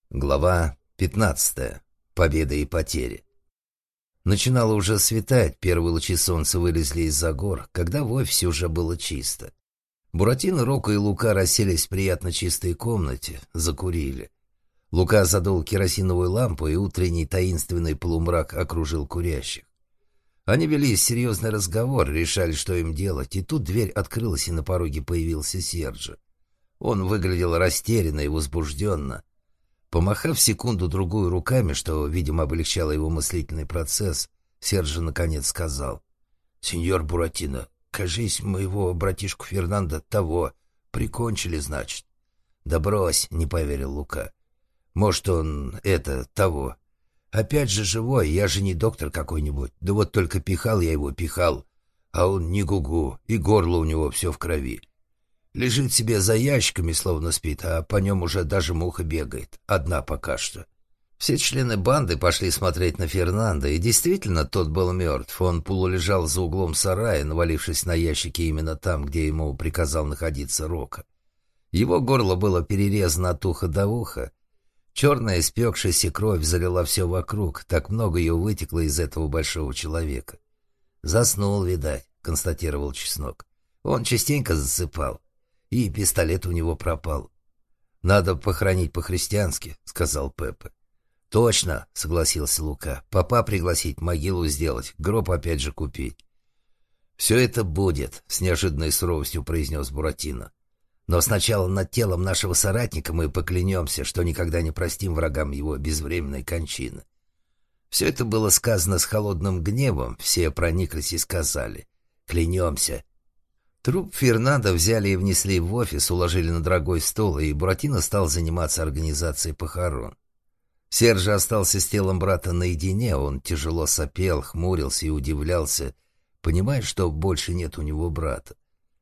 Глава 15. Победа и потери. Начинало уже светать, первые лучи солнца вылезли из-за гор, когда в офисе уже было чисто. Буратино, Рокко и Лука расселись в приятно чистой комнате, закурили. Лука задул керосиновую лампу, и утренний таинственный полумрак окружил курящих. Они вели серьезный разговор, решали, что им делать, и тут дверь открылась, и на пороге появился Серджо. Он выглядел растерянно и возбужденно. Помахав секунду-другую руками, что, видимо, облегчало его мыслительный процесс, Серджо наконец сказал: «Сеньор Буратино, кажись, моего братишку Фернандо того прикончили, значит». «Да брось», — не поверил Лука. «Может, он того. Опять же живой, я же не доктор какой-нибудь. Да вот только пихал я его, а он не гугу, и горло у него все в крови. Лежит себе за ящиками, словно спит, а по нем уже даже муха бегает. Одна пока что». Все члены банды пошли смотреть на Фернандо, и действительно, тот был мертв. Он полулежал за углом сарая, навалившись на ящики именно там, где ему приказал находиться Рокко. Его горло было перерезано от уха до уха. Черная испекшаяся кровь залила все вокруг, так много ее вытекло из этого большого человека. «Заснул, видать», — констатировал Чеснок. «Он частенько засыпал. И пистолет у него пропал». «Надо похоронить по-христиански», — сказал Пеппа. «Точно», — согласился Лука. «Попа пригласить, могилу сделать, гроб опять же купить». «Все это будет», — с неожиданной суровостью произнес Буратино. «Но сначала над телом нашего соратника мы поклянемся, что никогда не простим врагам его безвременной кончины». Все это было сказано с холодным гневом, все прониклись и сказали: «Клянемся». Труп Фернандо взяли и внесли в офис, уложили на дорогой стол, и Буратино стал заниматься организацией похорон. Серджо остался с телом брата наедине, он тяжело сопел, хмурился и удивлялся, понимая, что больше нет у него брата.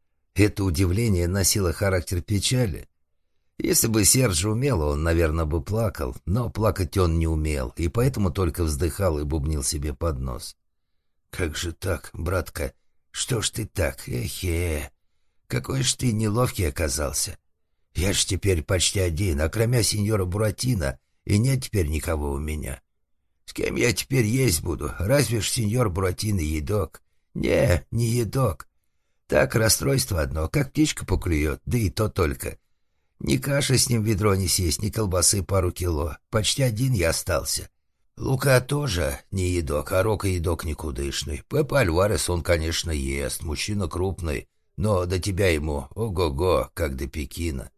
Это удивление носило характер печали. Если бы Серджо умел, он, наверное, бы плакал, но плакать он не умел, и поэтому только вздыхал и бубнил себе под нос. «Как же так, братка? Что ж ты так? Эхе! Какой ж ты неловкий оказался. Я ж теперь почти один, а кроме сеньора Буратино и нет теперь никого у меня. С кем я теперь есть буду? Разве ж сеньор Буратино едок? Не едок. Так, расстройство одно, как птичка поклюет, да и то только. Ни каши с ним в ведро не съесть, ни колбасы пару кило. Почти один я остался. Лука тоже не едок, а Рокко едок никудышный. Пеппа Альварес он, конечно, ест, мужчина крупный, но до тебя ему ого-го, как до Пекина».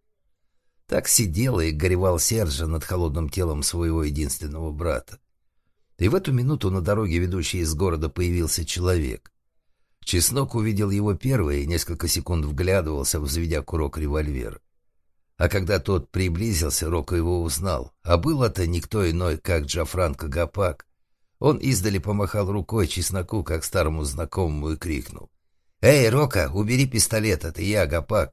Так сидел и горевал Серджо над холодным телом своего единственного брата. И в эту минуту на дороге, ведущей из города, появился человек. Чеснок увидел его первый и несколько секунд вглядывался, взведя курок револьвера. А когда тот приблизился, Рокко его узнал. А был это никто иной, как Джанфранко Гапак. Он издали помахал рукой Чесноку, как старому знакомому, и крикнул: «Эй, Рокко, убери пистолет, это я, Гапак».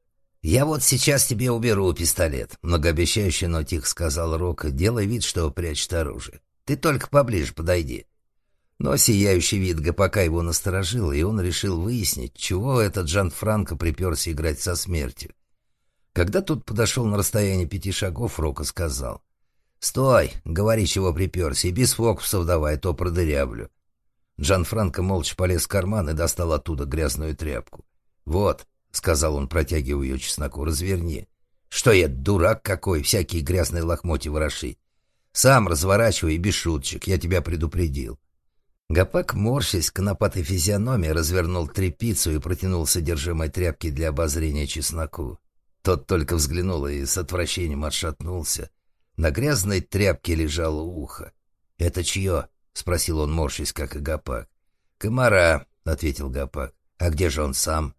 «Я вот сейчас тебе уберу пистолет», — многообещающе, но тихо сказал Рокко, делая вид, что прячет оружие. «Ты только поближе подойди». Но сияющий вид Гапака его насторожил, и он решил выяснить, чего этот Джанфранко приперся играть со смертью. Когда тот подошел на расстояние 5 шагов, Рокко сказал: «Стой, говори, чего приперся, и без фокусов давай, а то продырявлю». Джанфранко молча полез в карман и достал оттуда грязную тряпку. «Вот», — сказал он, протягивая ее Чесноку, — «разверни». «Что я, дурак какой, всякие грязные лохмотья ворошить? Сам разворачивай, без шуточек, я тебя предупредил». Гапак, морщась, конопатой физиономией, развернул тряпицу и протянул содержимое тряпки для обозрения Чесноку. Тот только взглянул и с отвращением отшатнулся. На грязной тряпке лежало ухо. «Это чье?» — спросил он, морщась, как и Гапак. «Комара», — ответил Гапак. «А где же он сам?»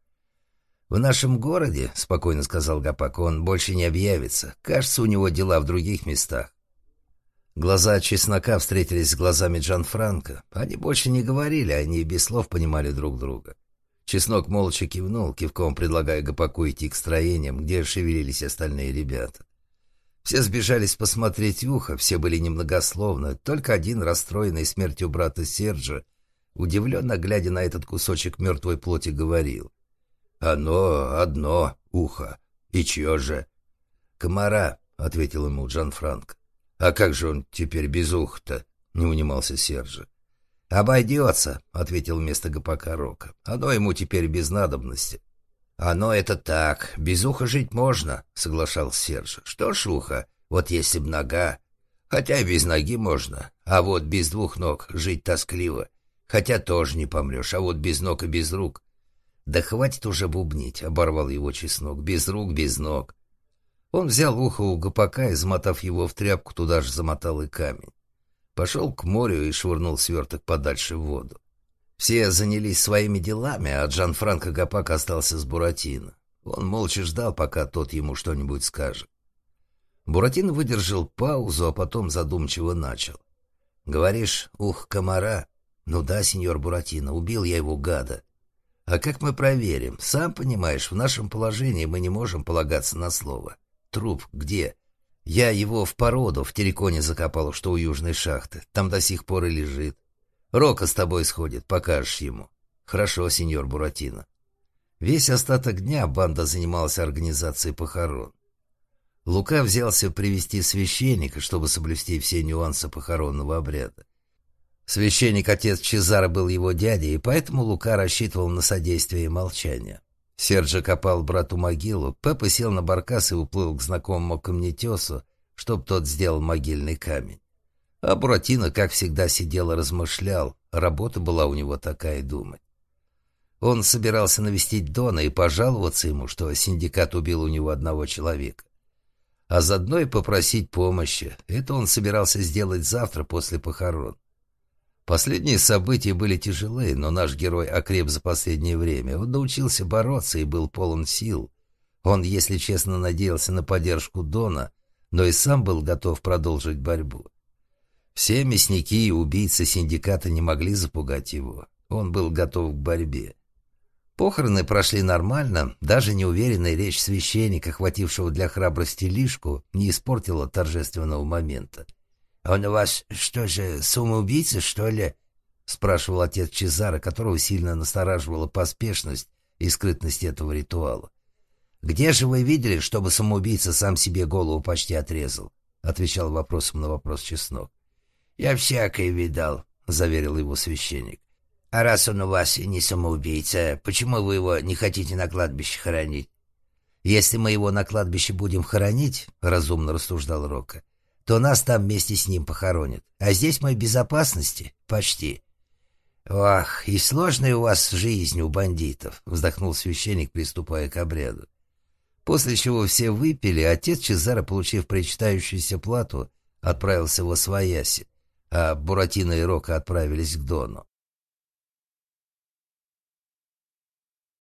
«В нашем городе», — спокойно сказал Гапак, — «он больше не объявится. Кажется, у него дела в других местах». Глаза Чеснока встретились с глазами Джанфранко. Они больше не говорили, они без слов понимали друг друга. Чеснок молча кивнул, кивком предлагая Гапаку идти к строениям, где шевелились остальные ребята. Все сбежались посмотреть ухо, все были немногословны, только один, расстроенный смертью брата Серджо, удивленно глядя на этот кусочек мертвой плоти, говорил: «Оно одно ухо. И чье же?» «Комара», — ответил ему Джанфранко. «А как же он теперь без уха-то?» — не унимался Сержа. «Обойдется», — ответил вместо ГПК Рока. «Оно ему теперь без надобности». «Оно это так. Без уха жить можно», — соглашался Сержа. «Что ж ухо? Вот если б нога. Хотя и без ноги можно. А вот без двух ног жить тоскливо. Хотя тоже не помрешь. А вот без ног и без рук». «Да хватит уже бубнить», — оборвал его Чеснок. «Без рук, без ног». Он взял ухо у ГПК и, замотав его в тряпку, туда же замотал и камень. Пошел к морю и швырнул сверток подальше в воду. Все занялись своими делами, а Джанфранко Гапак остался с Буратино. Он молча ждал, пока тот ему что-нибудь скажет. Буратино выдержал паузу, а потом задумчиво начал. «Говоришь, ух, комара? Ну да, сеньор Буратино, убил я его, гада. А как мы проверим? Сам понимаешь, в нашем положении мы не можем полагаться на слово. Труп где? Я его в породу в Тереконе закопал, что у южной шахты. Там до сих пор и лежит. Рока с тобой сходит, покажешь ему». «Хорошо, сеньор Буратино». Весь остаток дня банда занималась организацией похорон. Лука взялся привести священника, чтобы соблюсти все нюансы похоронного обряда. Священник-отец Чезаро был его дядей, и поэтому Лука рассчитывал на содействие и молчание. Серджо копал брату могилу, Пеппа сел на баркас и уплыл к знакомому камнетесу, чтоб тот сделал могильный камень. А Буратино, как всегда, сидел и размышлял, работа была у него такая думать. Он собирался навестить Дона и пожаловаться ему, что синдикат убил у него одного человека. А заодно и попросить помощи. Это он собирался сделать завтра после похорон. Последние события были тяжелые, но наш герой окреп за последнее время. Он научился бороться и был полон сил. Он, если честно, надеялся на поддержку Дона, но и сам был готов продолжить борьбу. Все мясники и убийцы синдиката не могли запугать его. Он был готов к борьбе. Похороны прошли нормально, даже неуверенная речь священника, хватившего для храбрости лишку, не испортила торжественного момента. «Он у вас что же, самоубийца, что ли?» — спрашивал отец Чезаро, которого сильно настораживала поспешность и скрытность этого ритуала. «Где же вы видели, чтобы самоубийца сам себе голову почти отрезал?» — отвечал вопросом на вопрос Чеснок. «Я всякое видал», — заверил его священник. «А раз он у вас и не самоубийца, почему вы его не хотите на кладбище хоронить?» «Если мы его на кладбище будем хоронить, — разумно рассуждал Рока, — то нас там вместе с ним похоронят. А здесь мы в безопасности? Почти». «Ох, и сложная у вас жизнь у бандитов», — вздохнул священник, приступая к обряду. После чего все выпили, отец Чезаро, получив причитающуюся плату, отправился во свояси, а Буратино и Рока отправились к Дону.